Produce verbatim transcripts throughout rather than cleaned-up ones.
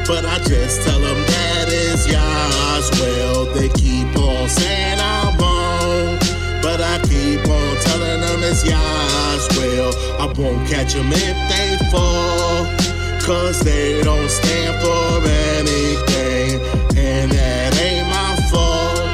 but I just tell them that it's yours. Well, they keep on saying I'm wrong, but I keep on telling them it's yours. Well, I won't catch them if they fall, cause they don't stand for anything, and that ain't my fault.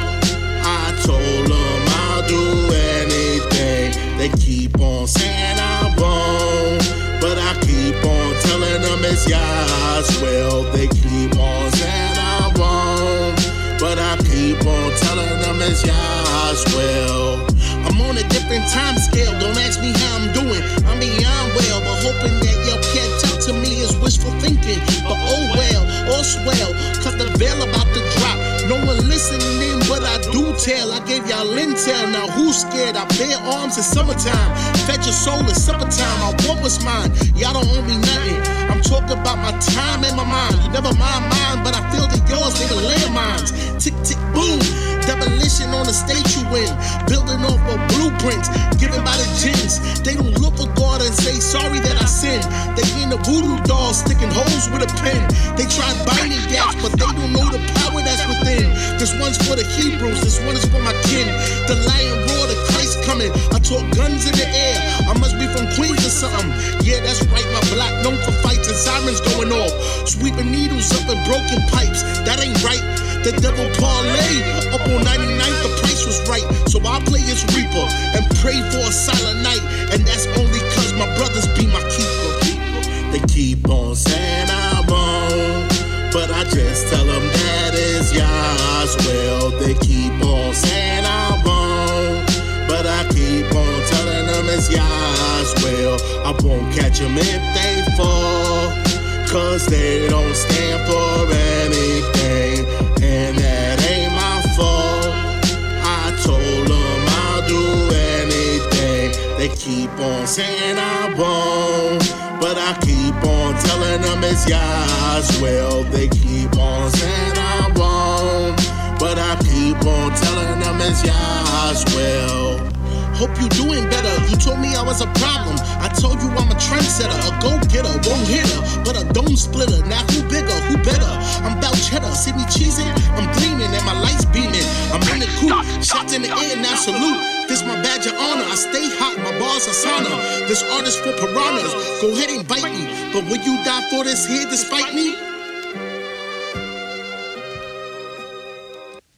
I told them I'll do anything. They keep on saying I'm wrong, but I keep on telling them it's yours. Well, they keep on saying I'm wrong, but I keep on telling them it's yours. Well, I'm on a different time scale, don't ask me how I'm doing. I mean, I'm well, but hoping that y'all catch up to me is wishful thinking. But oh well, all's well, cause the veil about to drop. No one listening, but I do tell. I gave y'all intel, now who's scared? I bear arms in summertime. Fed your soul in summertime, I want what's mine. Y'all don't owe me nothing. I'm talking about my time and my mind. You never mind mine, but I feel that yours, they the landmines. Tick, tick, boom. Demolition on the state you win. Building off of blueprints, given by the gins. They don't look for God and say sorry that I sinned. They in the voodoo doll sticking holes with a pen. They try binding gaps, but they don't know the power that's within. This one's for the Hebrews, this one is for my kin. The lion roar, the Christ coming. I talk guns in the air, I must be from Queens or something. Yeah, that's right, my block known for fights and sirens going off. Sweeping needles up in broken pipes, that ain't right. The devil parlay up on ninety-ninth, the price was right. So I play his reaper and pray for a silent night. And that's only cause my brothers be my keeper. They keep on saying I'm wrong, but I just tell them that it's yours. Well, they keep on saying I'm wrong, but I keep on telling them it's yours. Well, I won't catch them if they fall, cause they don't stand for anything, and that ain't my fault. I told them I'll do anything. They keep on saying I'm wrong, but I keep on telling them it's yours. Well, they keep on saying I'm wrong, but I keep on telling them it's yours. Well, hope you doing better. You told me I was a problem. I told you I'm a trendsetter, a go-getter, won't hitter, but a dome splitter. Now who bigger, who better? I'm about cheddar. See me cheesing? I'm gleaming and my lights beaming. I'm in the coop, shots in the air, now salute. This my badge of honor. I stay hot, my bars are sauna. This artist for piranhas. Go ahead and bite me, but will you die for this here despite me?